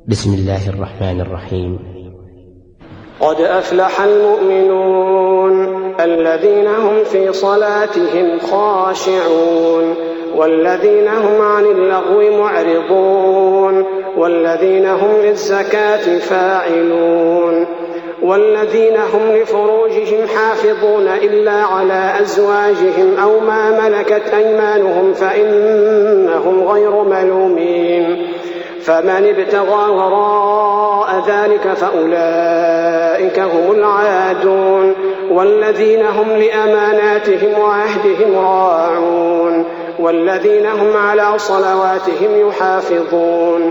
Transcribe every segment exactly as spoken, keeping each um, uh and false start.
بسم الله الرحمن الرحيم. قد أفلح المؤمنون الذين هم في صلاتهم خاشعون والذين هم عن اللغو معرضون والذين هم للزكاة فاعلون والذين هم لفروجهم حافظون إلا على أزواجهم أو ما ملكت أيمانهم فإنهم غير ملومين. فمن ابتغى وراء ذلك فأولئك هم العادون والذين هم لأماناتهم وعهدهم راعون والذين هم على صلواتهم يحافظون.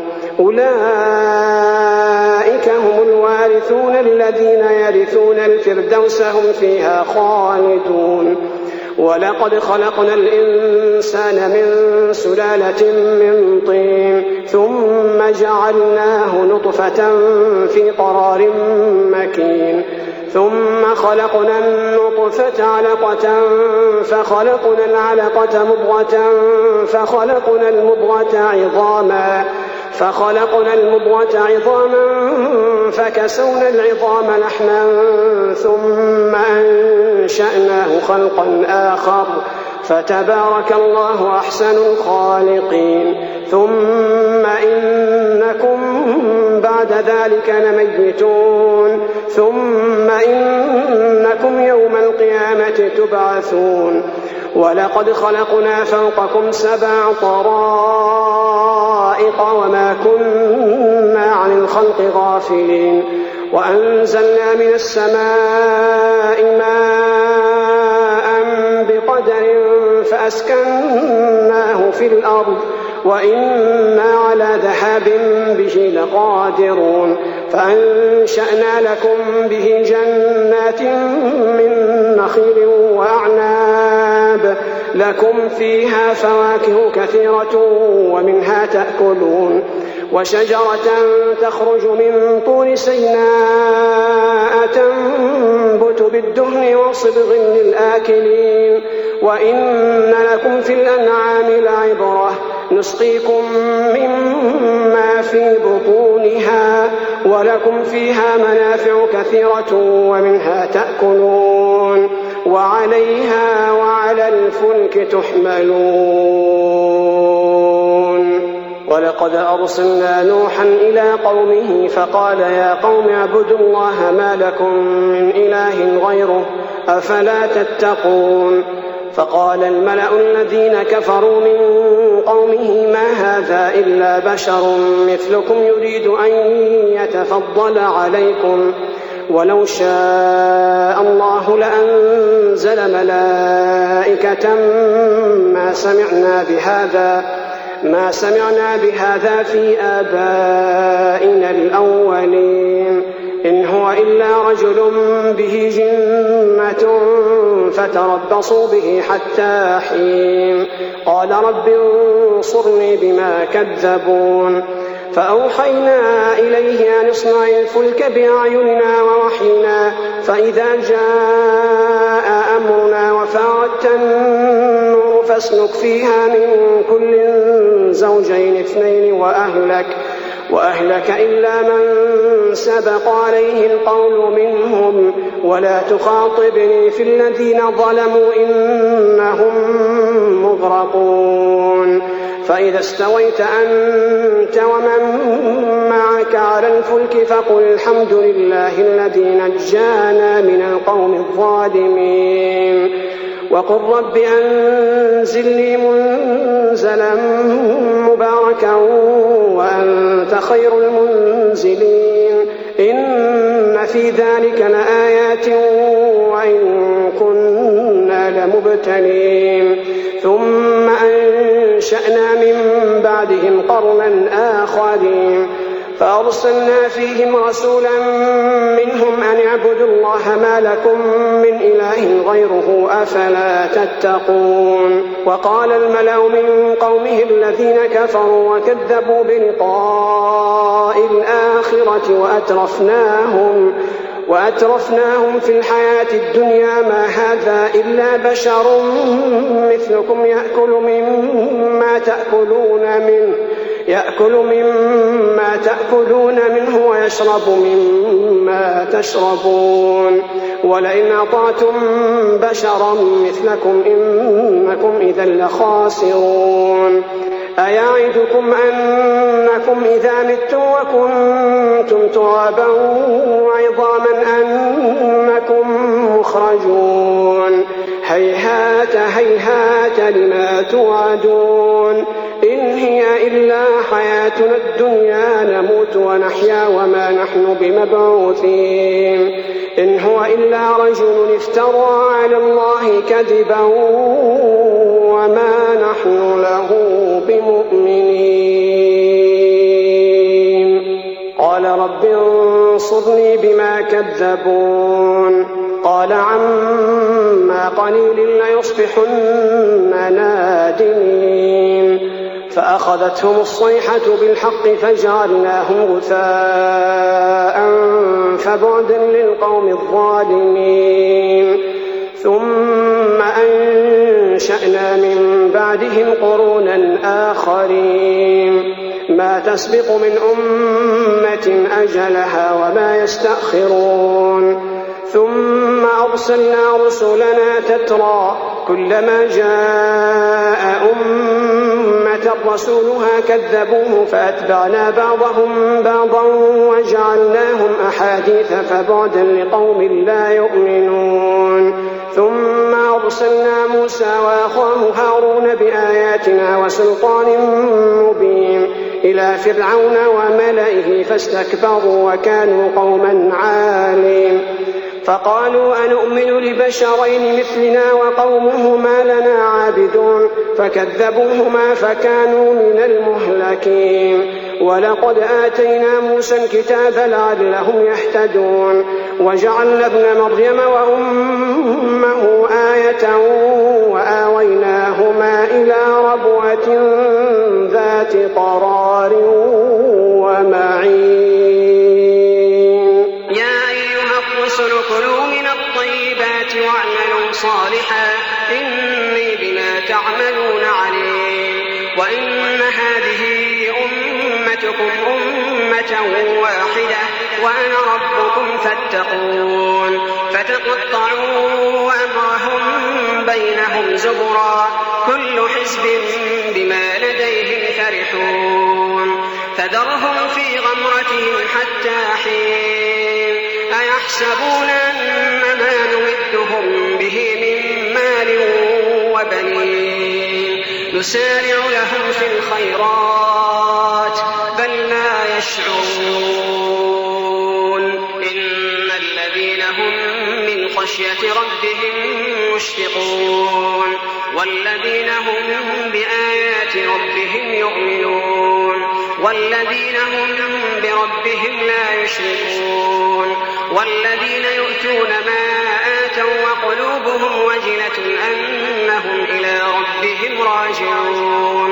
أولئك هم الوارثون الذين يرثون الفردوس هم فيها خالدون. ولقد خلقنا الإنسان من سلالة من طين ثم جعلناه نطفة في قرار مكين ثم خلقنا النطفة علقة فخلقنا العلقة مضغة فخلقنا المضغة عظاما فخلقنا المضغة عظاما فكسونا العظام لحما ثم أنشأناه خلقا آخر فتبارك الله أحسن الخالقين. ثم إنكم بعد ذلك لميتون ثم إنكم يوم القيامة تبعثون. ولقد خلقنا فوقكم سبع طرائق وما كنا عن الخلق غافلين وأنزلنا من السماء ماء بقدر فأسكناه في الأرض وإنا على ذهاب به لقادرون. فأنشأنا لكم به جنات من نخيل وأعناب لكم فيها فواكه كثيرة ومنها تأكلون وشجرة تخرج من طور سيناء تنبت بالدهن وصبغ للآكلين. وإن لكم في الأنعام لعبرة نسقيكم مما في بطونها ولكم فيها منافع كثيرة ومنها تأكلون وعليها وعلى الفلك تحملون. ولقد أرسلنا نوحا إلى قومه فقال يا قوم اعبدوا الله ما لكم من إله غيره أفلا تتقون. فقال الملأ الذين كفروا من قومه ما هذا إلا بشر مثلكم يريد أن يتفضل عليكم ولو شاء الله لأنزل ملائكة ما سمعنا بهذا ما سمعنا بهذا في آبائنا الأولين إن هو إلا رجل به جنة فتربصوا به حتى حين. قال رب انصرني بما كذبون. فأوحينا إليه أن اصنع الفلك بأعيننا ووحينا فإذا جاء أمرنا وفاردت النور فاسلك فيها من كل زوجين اثنين وأهلك وأهلك إلا من سبق عليه القول منهم ولا تخاطبني في الذين ظلموا إنهم مغرقون. فإذا استويت أنت ومن معك على الفلك فقل الحمد لله الذي نجانا من القوم الظالمين وقل رب أنزلني منزلا مباركا وأنت خير المنزلين. إن في ذلك لآيات وإن كنا لمبتلين. ثم أنشأنا من بعدهم قرنا آخرين فأرسلنا فيهم رسولا منهم أن اعبدوا الله ما لكم من إله غيره أفلا تتقون. وقال الملأ من قومه الذين كفروا وكذبوا بلقاء الآخرة وأترفناهم وأترفناهم في الحياة الدنيا ما هذا إلا بشر مثلكم يأكل مما تأكلون منه يأكل يأكل مما تأكلون منه ويشرب مما تشربون ولئن أطعتم بشرا مثلكم إنكم إذا لخاسرون أيعدكم أنكم إذا متم وكنتم ترابا وعظاما أنكم مخرجون هيهات هيهات لما توعدون إن هي إلا حياتنا الدنيا نموت ونحيا وما نحن بمبعوثين إن هو إلا رجل افترى على الله كذبا وما نحن له بمؤمنين قال رب انصرني بما كذبون قال عما قليل ليصبحن نادمين فأخذتهم الصيحة بالحق فجعلناهم غثاء فبعدا للقوم الظالمين ثم أنشأنا من بعدهم قرونا آخرين ما تسبق من أمة أجلها وما يستأخرون ثم أرسلنا رسلنا تترى كلما جاء أمة رسولها كذبوه فأتبعنا بعضهم بعضا وجعلناهم أحاديث فبعدا لقوم لا يؤمنون ثم أرسلنا موسى وأخاه هارون بآياتنا وسلطان مبين إلى فرعون وملئه فاستكبروا وكانوا قوما عالين فقالوا أنؤمن لبشرين مثلنا وقومهما لنا عابدون فكذبوهما فكانوا من المهلكين ولقد آتينا موسى الكتاب لعلهم يهتدون وجعلنا ابن مريم وأمه آية وآويناهما إلى ربوة ذات قرار ومعين يا أيها الرسل كلوا من الطيبات واعملوا صالحا إني بما تعملون عليم وإن هذه أمتكم أمة واحدة وأنا ربكم فاتقون فتقطعوا أمرهم بينهم زبرا كل حزب بما لديهم فرحون فذرهم في غمرتهم حتى حين أيحسبون أنما نمدهم به من مال وبنين نسارع لهم في الخيرات بل لا يشعرون إن الذين هم من خشية ربهم مشفقون والذين هم بآيات ربهم يؤمنون والذين هم بربهم لا يشركون والذين يؤتون ما آتوا وقلوبهم وجلة أنهم إلى ربهم راجعون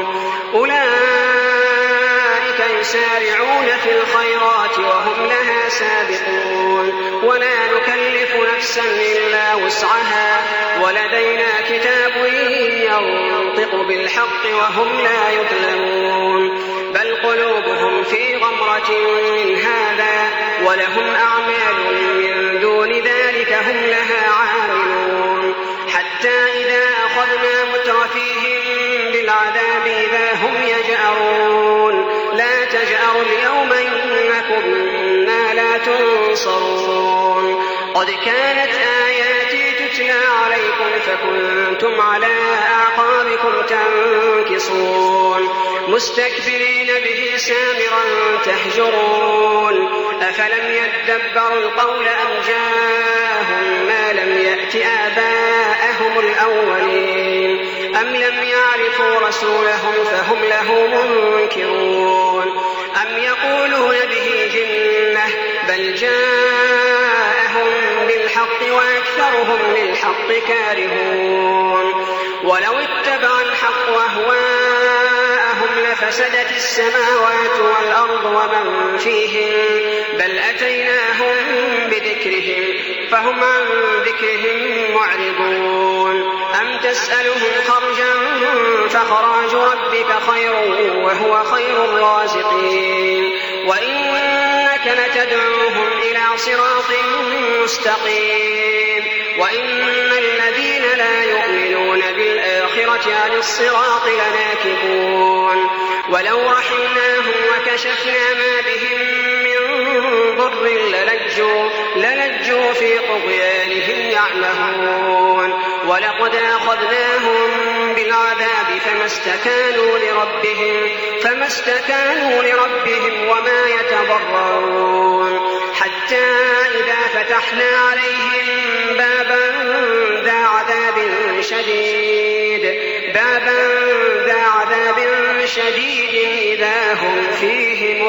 أولئك يسارعون في الخيرات وهم لها سابقون ولا نكلف نفسا إلا وسعها ولدينا كتاب ينطق بالحق وهم لا يظلمون بل قلوبهم في غمرة من هذا ولهم أعمال من دون ذلك هم لها عاملون حتى إذا أخذنا مترفيهم بالعذاب إذا هم يجأرون لا تجأروا اليوم إنكم منا لا تنصرون قد كانت آياتي تتلى عليكم فكنتم على أعقابكم تنكصون مستكبرين به سامرا تهجرون أفلم يدبروا القول أم جاءهم ما لم يأت آباءهم الأولين أم لم يعرفوا رسولهم فهم له منكرون أم يقولون به جنة بل جاءهم بالحق وأكثرهم للحق كارهون ولو اتبع الحق أهواءهم لفسدت السماوات والأرض ومن فيهن بل أتيناهم بذكرهم ذكرهم فهم عن ذكرهم معرضون أم تسألهم خرجا فخراج ربك خير وهو خير الرازقين وإنك لتدعوهم إلى صراط مستقيم وإن الذين لا يؤمنون بالآخرة عن الصراط لناكبون ولو رحمناهم وكشفنا ما بهم من ضر للجوا, للجوا في طغيانهم يعمهون ولقد أخذناهم بالعذاب فما استكانوا لربهم, فما استكانوا لربهم وما يتضرعون حتى إذا فتحنا عليهم بابا ذا عذاب شديد بابا ذا عذاب شديد إذا هم فيه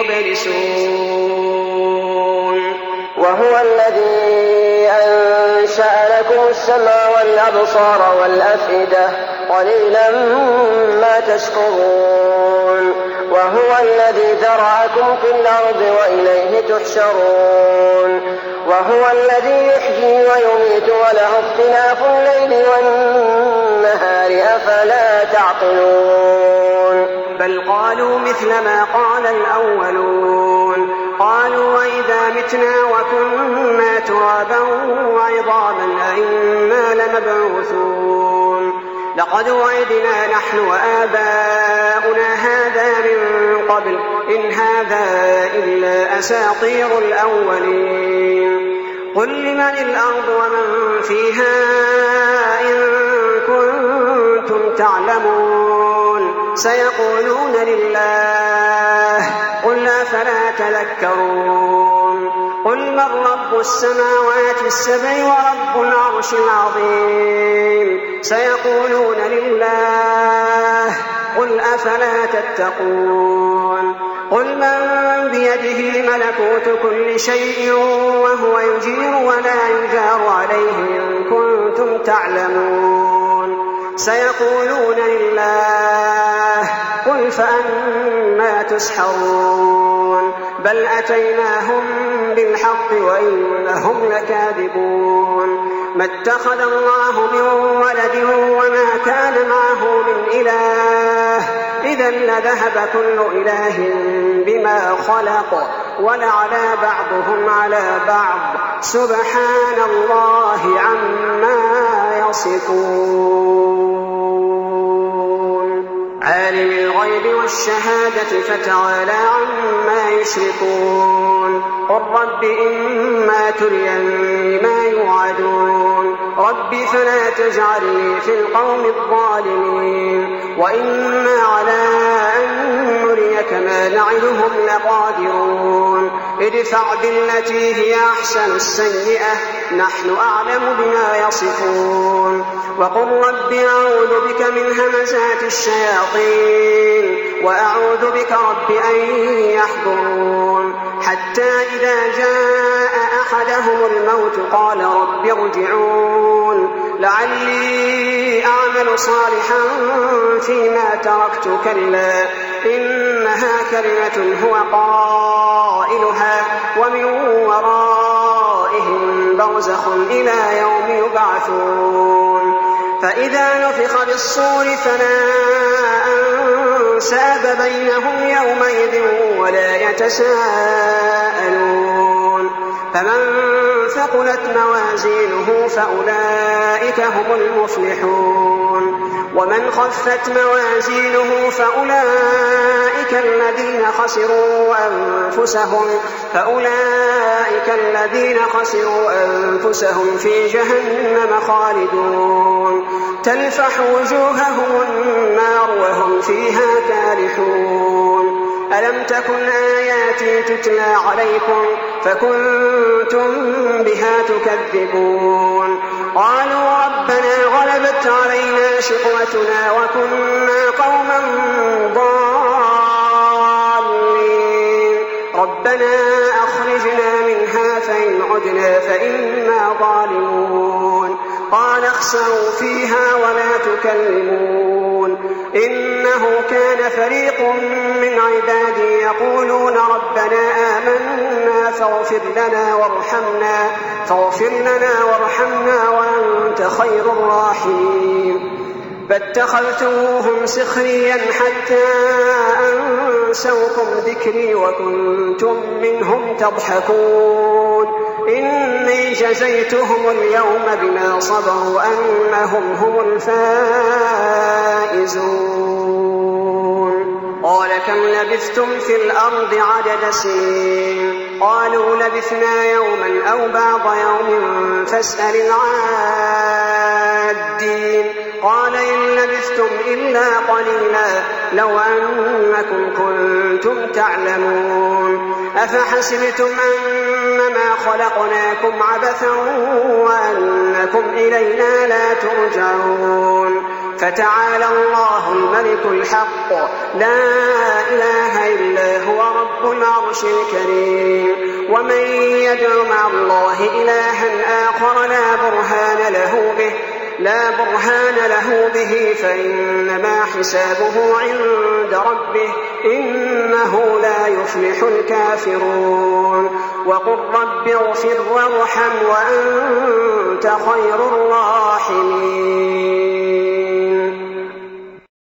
مبلسون. وهو الذي أنشأ لكم السمع والأبصار والأفئدة قليلا ما تشكرون. وهو الذي ذرأكم في الأرض وإليه تحشرون. وهو الذي يحيي ويميت وله اختلاف الليل والنهار أفلا تعقلون. بل قالوا مثل ما قال الأولون قالوا وإذا متنا وكنا ترابا وعظاما أئنا لمبعوثون لقد وعدنا نحن وآباؤنا هذا من قبل إن هذا إلا أساطير الأولين. قل لمن الأرض ومن فيها إن كنتم تعلمون سيقولون لله قل أفلا تذكرون. قل من رب السماوات السبع ورب العرش العظيم سيقولون لله قل أفلا تتقون. قل من بيده ملكوت كل شيء وهو يجير ولا يجار عليه إن كنتم تعلمون سيقولون لله قل فأنى تسحرون. بل أتيناهم بالحق وإنهم لكاذبون. ما اتخذ الله من ولد وما كان معه من إله إذا لذهب كل إله بما خلق ولعلى بعضهم على بعض سبحان الله عما يصفون. عالم الغيب والشهادة فتعالى عما يشركون. قل رب إما تريني ما يوعدون رب فلا تجعلني في القوم الظالمين وإنا على أن نريك ما نعدهم لقادرون. ادفع بالتي هي أحسن السيئة نحن أعلم بما يصفون. وقل رب أعوذ بك من همزات الشياطين وأعوذ بك رب أن يحضرون. حتى إذا جاء أحدهم الموت قال رب ارجعون لعلي أعمل صالحا فيما تركت كلا إنها كلمة هو قائلها ومن ورائهم برزخ إلى يوم يبعثون. فإذا نفخ بالصور فلا أنساب بينهم يومئذ ولا يتساءلون. فمن ثقلت موازينه فأولئك هم المفلحون ومن خفت موازينه فأولئك الذين خسروا أنفسهم فأولئك الذين خسروا أنفسهم في جهنم خالدون تلفح وجوههم النار وهم فيها كالحون. ألم تكن آياتي تتلى عليكم فكنتم بها تكذبون. قالوا ربنا غلبت علينا شقوتنا وكنا قوما ضالين ربنا أخرجنا منها فإن عدنا فإنا ظالمون. قال اخسئوا فيها ولا تكلمون إنه كان فريق من عبادي يقولون ربنا آمنا فاغفر لنا وارحمنا فاغفر لنا وارحمنا وأنت خير الراحمين. فاتخذتموهم سخريا حتى أنسوكم ذكري وكنتم منهم تضحكون. إني جزيتهم اليوم بما صبروا أنهم هم الفائزون. قال كم لبثتم في الأرض عدد سنين؟ قالوا لبثنا يوما أو بعض يوم فاسأل العادين. قال إن لبثتم إلا قليلا لو أنكم كنتم تعلمون. أفحسبتم أنما خلقناكم عبثا وأنكم إلينا لا ترجعون. فتعالى الله الملك الحق لا إله إلا هو رب العرش الكريم. ومن يدع مع الله إلها آخر لا برهان له به لا برهان له به فإنما حسابه عند ربه إنه لا يفلح الكافرون. وقل رب اغفر وارحم وأنت خير